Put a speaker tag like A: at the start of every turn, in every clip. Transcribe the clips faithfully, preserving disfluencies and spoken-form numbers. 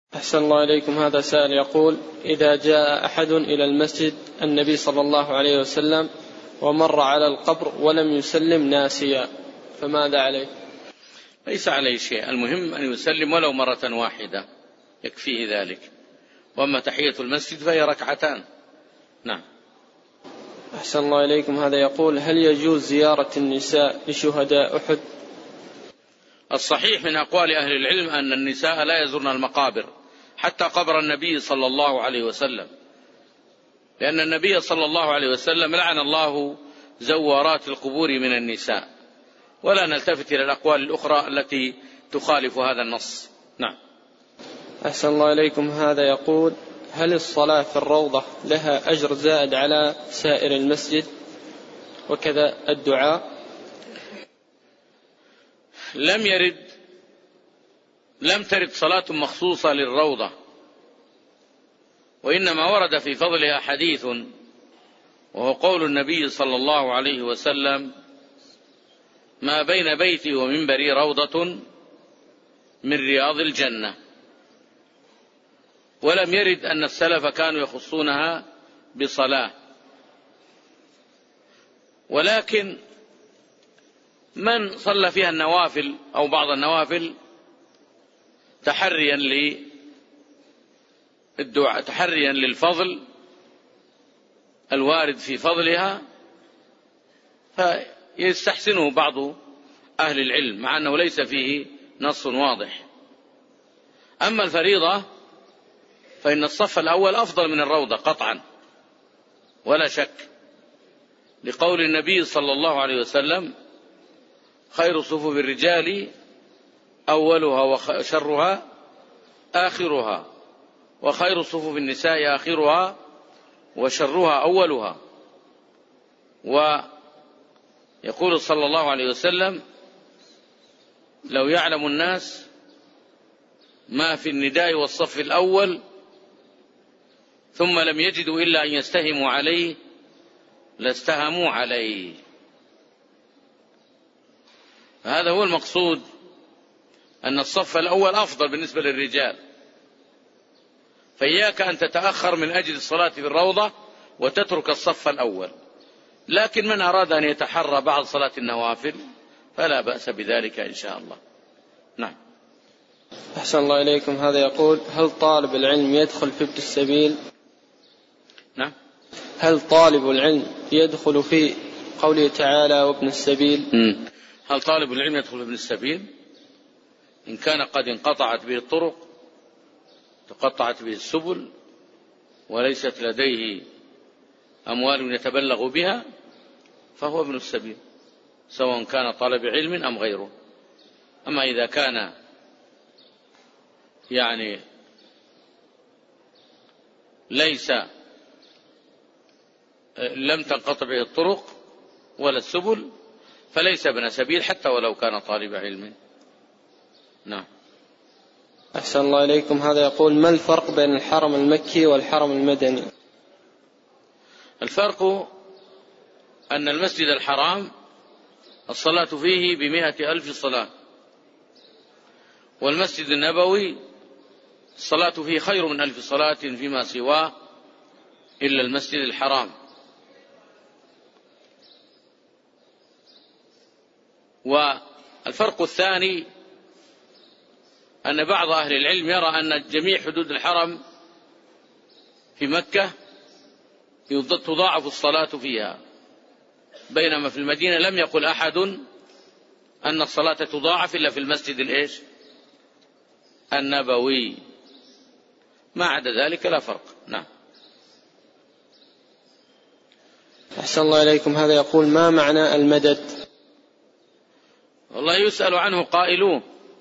A: أحسن الله إليكم. هذا سائل يقول: إذا جاء أحد إلى المسجد النبي صلى الله عليه وسلم ومر على القبر ولم يسلم ناسيا فماذا عليه؟
B: ليس عليه شيء، المهم أن يسلم ولو مرة واحدة يكفيه ذلك، وأما تحية المسجد فهي ركعتان. نعم.
A: أحسن الله إليكم. هذا يقول: هل يجوز زيارة النساء لشهداء أحد؟
B: الصحيح من أقوال أهل العلم أن النساء لا يزورن المقابر، حتى قبر النبي صلى الله عليه وسلم، لأن النبي صلى الله عليه وسلم لعن الله زوارات القبور من النساء، ولا نلتفت إلى الأقوال الأخرى التي تخالف هذا النص. نعم.
A: أحسن الله إليكم. هذا يقول: هل الصلاة في الروضة لها أجر زائد على سائر المسجد؟ وكذا الدعاء.
B: لم يرد لم ترد صلاة مخصوصة للروضة، وإنما ورد في فضلها حديث، وهو قول النبي صلى الله عليه وسلم: ما بين بيتي ومنبري روضة من رياض الجنة. ولم يرد أن السلف كانوا يخصونها بصلاة، ولكن من صلى فيها النوافل أو بعض النوافل تحريا للدعاء تحريا للفضل الوارد في فضلها فيستحسنه بعض أهل العلم، مع أنه ليس فيه نص واضح. أما الفريضة فإن الصف الأول أفضل من الروضة قطعا ولا شك، لقول النبي صلى الله عليه وسلم: خير صفوف الرجال أولها وشرها آخرها، وخير صفوف النساء آخرها وشرها أولها. ويقول صلى الله عليه وسلم: لو يعلم الناس ما في النداء والصف الأول ثم لم يجدوا إلا أن يستهموا عليه لاستهموا عليه. هذا هو المقصود، أن الصف الأول أفضل بالنسبة للرجال، فإياك أن تتأخر من أجل الصلاة في الروضة وتترك الصف الأول. لكن من أراد أن يتحرى بعض صلاة النوافل فلا بأس بذلك إن شاء الله. نعم.
A: أحسن الله إليكم. هذا يقول: هل طالب العلم يدخل في ابن السبيل؟
B: نعم.
A: هل طالب العلم يدخل في قوله تعالى وابن السبيل؟
B: م. هل طالب العلم يدخل في ابن السبيل؟ إن كان قد انقطعت به الطرق، تقطعت به السبل، وليست لديه أموال يتبلغ بها، فهو ابن السبيل، سواء كان طالب علم أم غيره. أما إذا كان يعني ليس لم تنقطع به الطرق ولا السبل فليس ابن سبيل حتى ولو كان طالب علم. نعم.
A: أحسن الله إليكم. هذا يقول: ما الفرق بين الحرم المكي والحرم المدني؟
B: الفرق أن المسجد الحرام الصلاة فيه بمئة ألف صلاة، والمسجد النبوي الصلاة فيه خير من ألف صلاة فيما سواه إلا المسجد الحرام. والفرق الثاني أن بعض أهل العلم يرى أن جميع حدود الحرم في مكة تضاعف الصلاة فيها، بينما في المدينة لم يقل أحد أن الصلاة تضاعف إلا في المسجد الإيش؟ النبوي. ما عدا ذلك لا فرق. نعم.
A: أحسن الله إليكم. هذا يقول: ما معنى المدد؟
B: والله يسأل عنه قائلوه،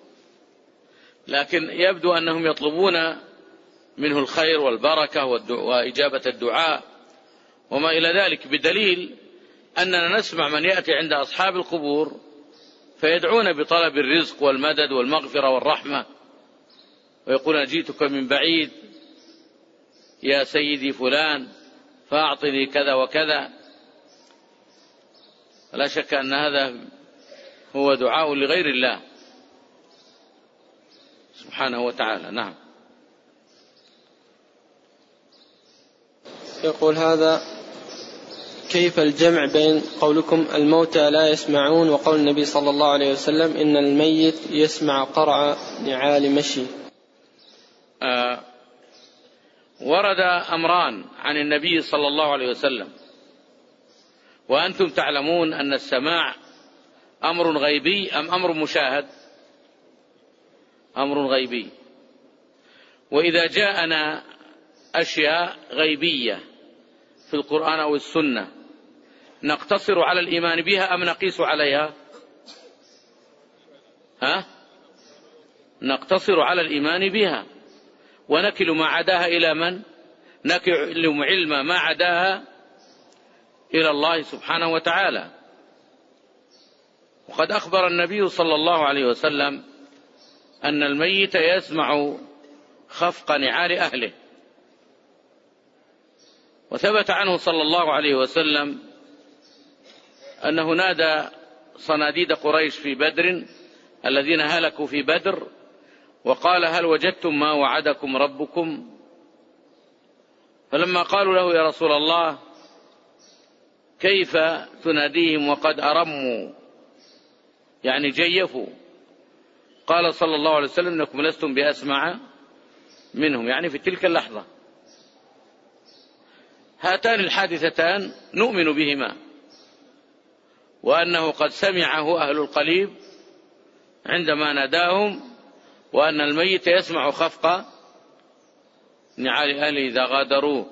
B: لكن يبدو أنهم يطلبون منه الخير والبركة وإجابة الدعاء وما إلى ذلك، بدليل أننا نسمع من يأتي عند أصحاب القبور فيدعون بطلب الرزق والمدد والمغفرة والرحمة، ويقولون: جئتك من بعيد يا سيدي فلان فأعطني كذا وكذا. لا شك أن هذا هو دعاء لغير الله سبحانه وتعالى. نعم.
A: يقول هذا: كيف الجمع بين قولكم الموتى لا يسمعون وقول النبي صلى الله عليه وسلم إن الميت يسمع قرع نعال مشي؟
B: آه ورد أمران عن النبي صلى الله عليه وسلم، وأنتم تعلمون أن السماع أمر غيبي أم أمر مشاهد؟ أمر غيبي. وإذا جاءنا أشياء غيبية في القرآن أو السنة نقتصر على الإيمان بها أم نقيس عليها؟ ها؟ نقتصر على الإيمان بها ونكل ما عداها إلى من؟ نكل علم ما عداها إلى الله سبحانه وتعالى. وقد أخبر النبي صلى الله عليه وسلم أن الميت يسمع خفق نعال أهله، وثبت عنه صلى الله عليه وسلم أنه نادى صناديد قريش في بدر الذين هلكوا في بدر وقال: هل وجدتم ما وعدكم ربكم؟ فلما قالوا له: يا رسول الله كيف تناديهم وقد أرموا، يعني جيفوا، قال صلى الله عليه وسلم: إنكم لستم بأسمع منهم، يعني في تلك اللحظة. هاتان الحادثتان نؤمن بهما، وأنه قد سمعه أهل القليب عندما ناداهم، وأن الميت يسمع خفق نعال أهله إذا غادروه.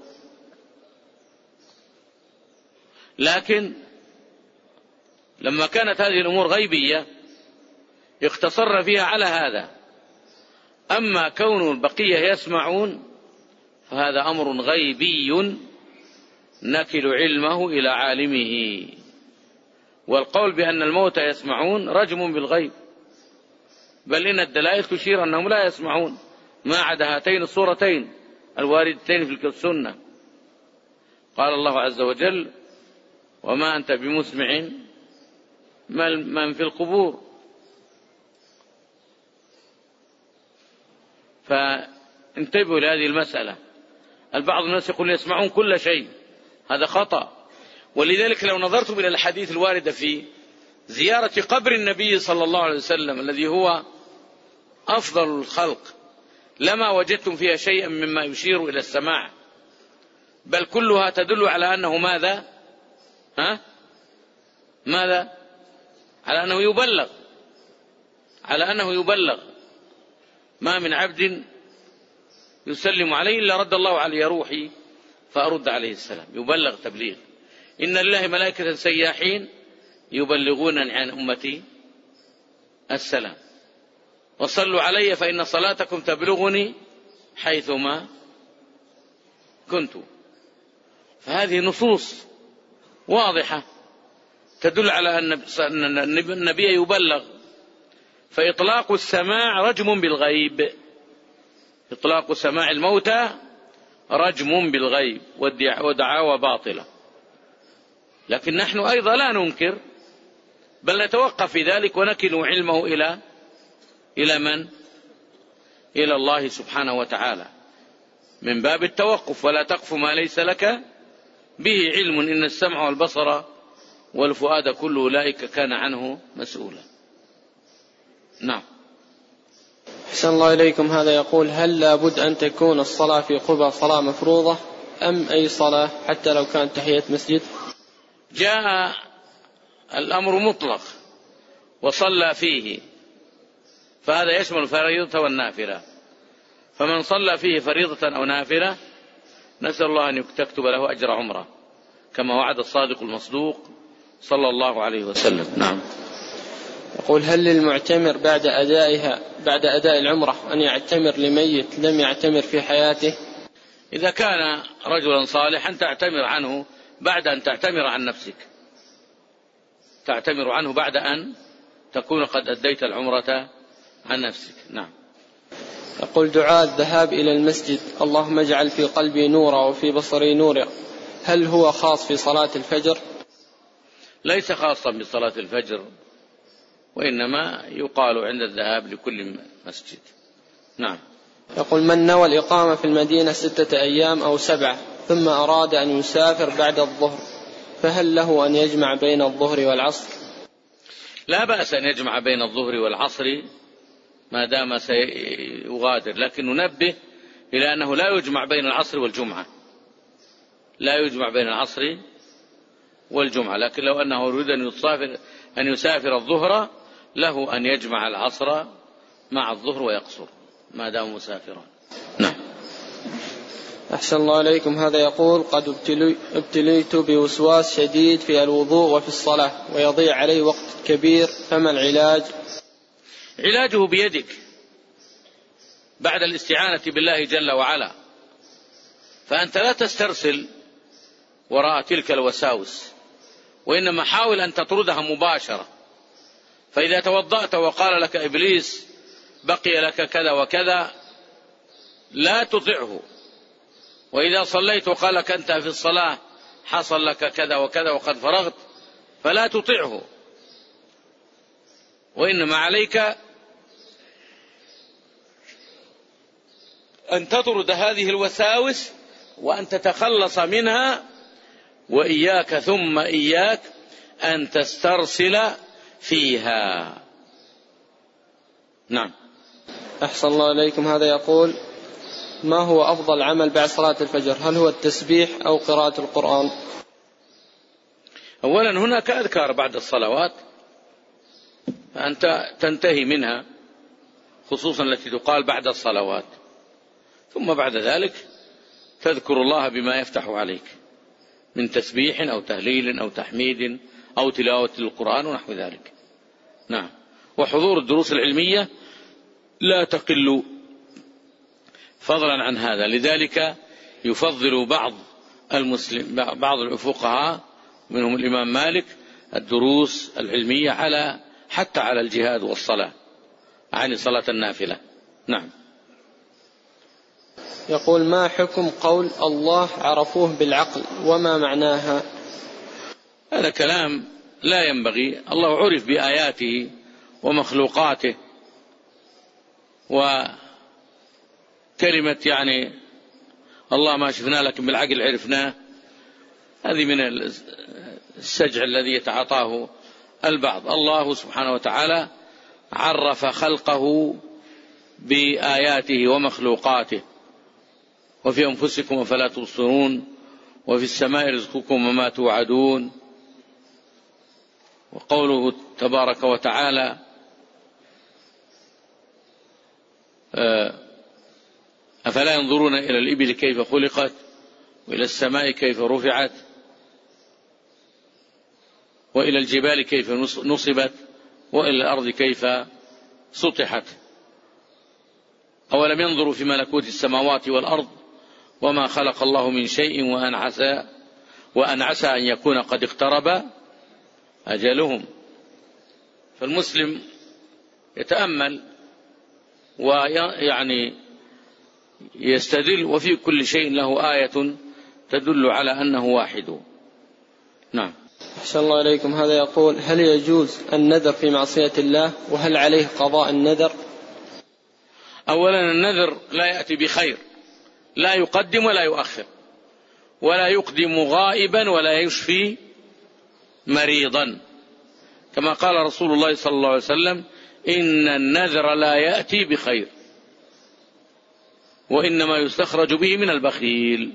B: لكن لما كانت هذه الأمور غيبية اقتصر فيها على هذا. أما كون البقية يسمعون فهذا أمر غيبي نكل علمه إلى عالمه. والقول بأن الموتى يسمعون رجم بالغيب، بل إن الدلائل تشير أنهم لا يسمعون ما عدا هاتين الصورتين الواردتين في السنة. قال الله عز وجل: وما أنت بمسمع من في القبور. فانتبهوا لهذه المسألة. البعض الناس يقول يسمعون كل شيء، هذا خطأ. ولذلك لو نظرتم إلى الحديث الواردة في زيارة قبر النبي صلى الله عليه وسلم الذي هو أفضل الخلق لما وجدتم فيها شيئا مما يشير إلى السماع، بل كلها تدل على أنه ماذا؟ ها؟ ماذا؟ على أنه يبلغ، على أنه يبلغ. ما من عبد يسلم عليه إلا رد الله علي روحي فأرد عليه السلام، يبلغ تبليغ. إن لله ملائكة سياحين يبلغون عن أمتي السلام، وصلوا علي فإن صلاتكم تبلغني حيثما كنت. فهذه نصوص واضحة تدل على أن النبي يبلغ. فإطلاق السماع رجم بالغيب، إطلاق سماع الموتى رجم بالغيب ودعاوى باطلة. لكن نحن أيضا لا ننكر، بل نتوقف في ذلك ونكل علمه إلى إلى من؟ إلى الله سبحانه وتعالى، من باب التوقف. ولا تقف ما ليس لك به علم إن السمع والبصر والفؤاد كل أولئك كان عنه مسؤولا. نعم.
A: أحسن الله إليكم. هذا يقول: هل لابد أن تكون الصلاة في قبى صلاة مفروضة أم أي صلاة حتى لو كانت تحية مسجد؟
B: جاء الأمر مطلق وصلى فيه، فهذا يشمل الفريضة والنافلة. فمن صلى فيه فريضة أو نافلة نسأل الله أن تكتب له أجر عمره كما وعد الصادق المصدوق صلى الله عليه وسلم. نعم.
A: يقول: هل للمعتمر بعد أدائها بعد أداء العمرة أن يعتمر لميت لم يعتمر في حياته؟
B: إذا كان رجلا صالحا تعتمر عنه بعد أن تعتمر عن نفسك، تعتمر عنه بعد أن تكون قد أديت العمرة عن نفسك. نعم.
A: يقول: دعاء الذهاب إلى المسجد اللهم اجعل في قلبي نورا وفي بصري نورا، هل هو خاص في صلاة الفجر؟
B: ليس خاصا بصلاة الفجر، وإنما يقال عند الذهاب لكل مسجد. نعم.
A: يقول: من نوى الإقامة في المدينة ستة أيام أو سبعة ثم أراد أن يسافر بعد الظهر، فهل له أن يجمع بين الظهر والعصر؟
B: لا بأس أن يجمع بين الظهر والعصر ما دام سيغادر، لكن ننبه إلى أنه لا يجمع بين العصر والجمعة، لا يجمع بين العصر والجمعة، لكن لو أنه يريد أن يسافر, أن يسافر الظهر له أن يجمع العصر مع الظهر ويقصر ما دام مسافرا. نعم.
A: أحسن الله عليكم. هذا يقول: قد ابتليت بوسواس شديد في الوضوء وفي الصلاة ويضيع علي وقت كبير، فما العلاج؟
B: علاجه بيدك بعد الاستعانة بالله جل وعلا، فأنت لا تسترسل وراء تلك الوساوس، وإنما حاول أن تطردها مباشرة. فإذا توضأت وقال لك إبليس بقي لك كذا وكذا لا تطعه، وإذا صليت وقال لك أنت في الصلاة حصل لك كذا وكذا وقد فرغت فلا تطعه، وإنما عليك أن تطرد هذه الوساوس وأن تتخلص منها، وإياك ثم إياك أن تسترسل فيها. نعم.
A: أحسن الله عليكم. هذا يقول: ما هو أفضل عمل بعد صلاة الفجر؟ هل هو التسبيح أو قراءة القرآن؟
B: أولا هناك أذكار بعد الصلوات فأنت تنتهي منها، خصوصا التي تقال بعد الصلوات، ثم بعد ذلك تذكر الله بما يفتح عليك من تسبيح أو تهليل أو تحميد أو تلاوة القرآن ونحو ذلك. نعم. وحضور الدروس العلمية لا تقل فضلا عن هذا، لذلك يفضل بعض المسلم بعض الفقهاء منهم الإمام مالك الدروس العلمية على حتى على الجهاد والصلاة عن صلاة النافلة. نعم.
A: يقول: ما حكم قول الله عرفوه بالعقل وما معناها؟
B: هذا كلام لا ينبغي. الله عرف بآياته ومخلوقاته، وكلمة يعني الله ما شفناه لكن بالعقل عرفناه، هذه من السجع الذي يتعاطاه البعض. الله سبحانه وتعالى عرف خلقه بآياته ومخلوقاته: وفي أنفسكم أفلا تبصرون، وفي السماء رزقكم وما توعدون. وقوله تبارك وتعالى: أفلا ينظرون إلى الإبل كيف خلقت، وإلى السماء كيف رفعت، وإلى الجبال كيف نصبت، وإلى الأرض كيف سطحت. أولم ينظروا في ملكوت السماوات والأرض وما خلق الله من شيء وأن عسى وأن عسى أن يكون قد اقترب أجلهم. فالمسلم يتأمل ويعني يستدل، وفي كل شيء له آية تدل على أنه واحد. نعم.
A: أحسن الله إليكم. هذا يقول: هل يجوز النذر في معصية الله، وهل عليه قضاء النذر؟
B: أولا النذر لا يأتي بخير، لا يقدم ولا يؤخر، ولا يقدم غائبا ولا يشفي مريضا، كما قال رسول الله صلى الله عليه وسلم: إن النذر لا يأتي بخير، وإنما يستخرج به من البخيل.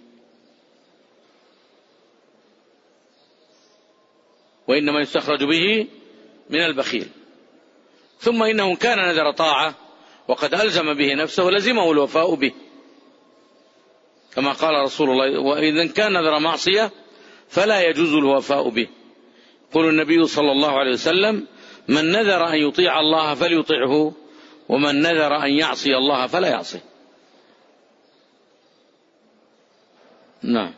B: وإنما يستخرج به من البخيل. ثم إنه كان نذر طاعة وقد ألزم به نفسه لزمه الوفاء به، كما قال رسول الله: وإذا كان نذر معصية فلا يجوز الوفاء به. يقول النبي صلى الله عليه وسلم: من نذر أن يطيع الله فليطيعه، ومن نذر أن يعصي الله فلا يعصيه. نعم.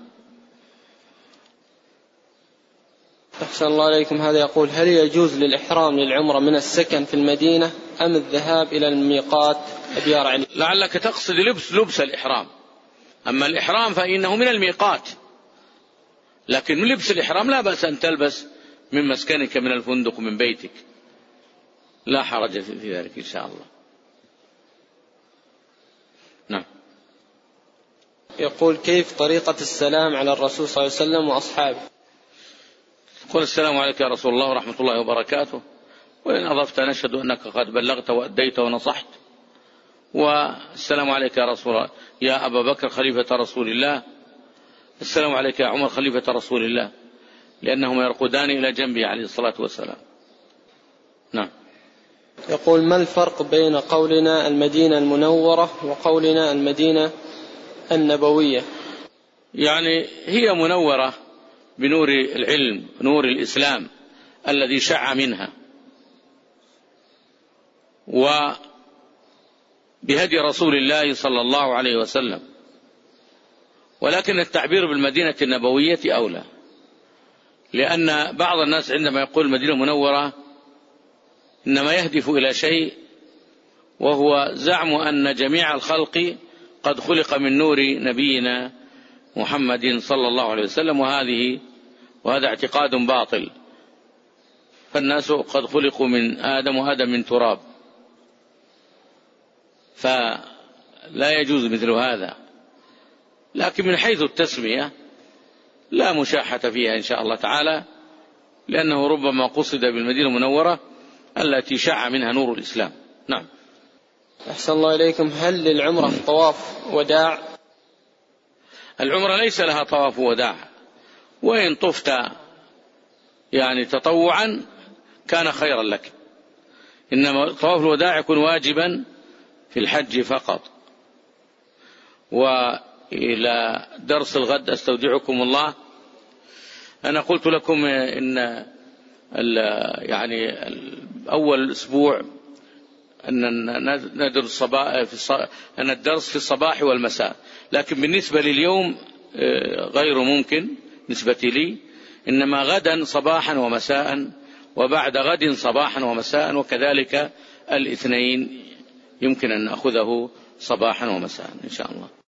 A: أحسن الله عليكم. هذا يقول: هل يجوز للإحرام للعمرة من السكن في المدينة أم الذهاب إلى الميقات أبيار علي؟
B: لعلك تقصد لبس لبس الإحرام. أما الإحرام فإنه من الميقات، لكن من لبس الإحرام لا بأس أن تلبس من مسكنك من الفندق من بيتك، لا حرج في ذلك إن شاء الله. نعم.
A: يقول كيف طريقة السلام على الرسول صلى الله عليه وسلم وأصحابه؟
B: قل السلام عليك يا رسول الله ورحمة الله وبركاته، وإن أضفت نشهد أنك قد بلغت وأديت ونصحت، والسلام عليك يا رسول الله يا أبا بكر خليفة رسول الله، السلام عليك يا عمر خليفة رسول الله، لأنهما يرقدان إلى جنبه عليه الصلاة والسلام. نعم.
A: يقول ما الفرق بين قولنا المدينة المنورة وقولنا المدينة النبوية؟
B: يعني هي منورة بنور العلم، نور الإسلام الذي شع منها، وبهدي رسول الله صلى الله عليه وسلم، ولكن التعبير بالمدينة النبوية أولى، لأن بعض الناس عندما يقول المدينة منورة إنما يهدف إلى شيء، وهو زعم أن جميع الخلق قد خلق من نور نبينا محمد صلى الله عليه وسلم، وهذه وهذا اعتقاد باطل، فالناس قد خلقوا من آدم وآدم من تراب، فلا يجوز مثل هذا. لكن من حيث التسمية لا مشاحة فيها إن شاء الله تعالى، لأنه ربما قصد بالمدينة المنورة التي شع منها نور الإسلام. نعم.
A: أحسن الله إليكم، هل للعمرة طواف وداع؟
B: العمرة ليس لها طواف وداع، وإن طفت يعني تطوعا كان خيرا لك، إنما طواف الوداع يكون واجبا في الحج فقط. وإلى درس الغد أستودعكم الله. أنا قلت لكم إن يعني أول أسبوع أن ندرس أن الدرس في الصباح والمساء، لكن بالنسبة لليوم غير ممكن بالنسبة لي، إنما غدا صباحا ومساء، وبعد غد صباحا ومساء، وكذلك الاثنين يمكن أن نأخذه صباحا ومساء إن شاء الله.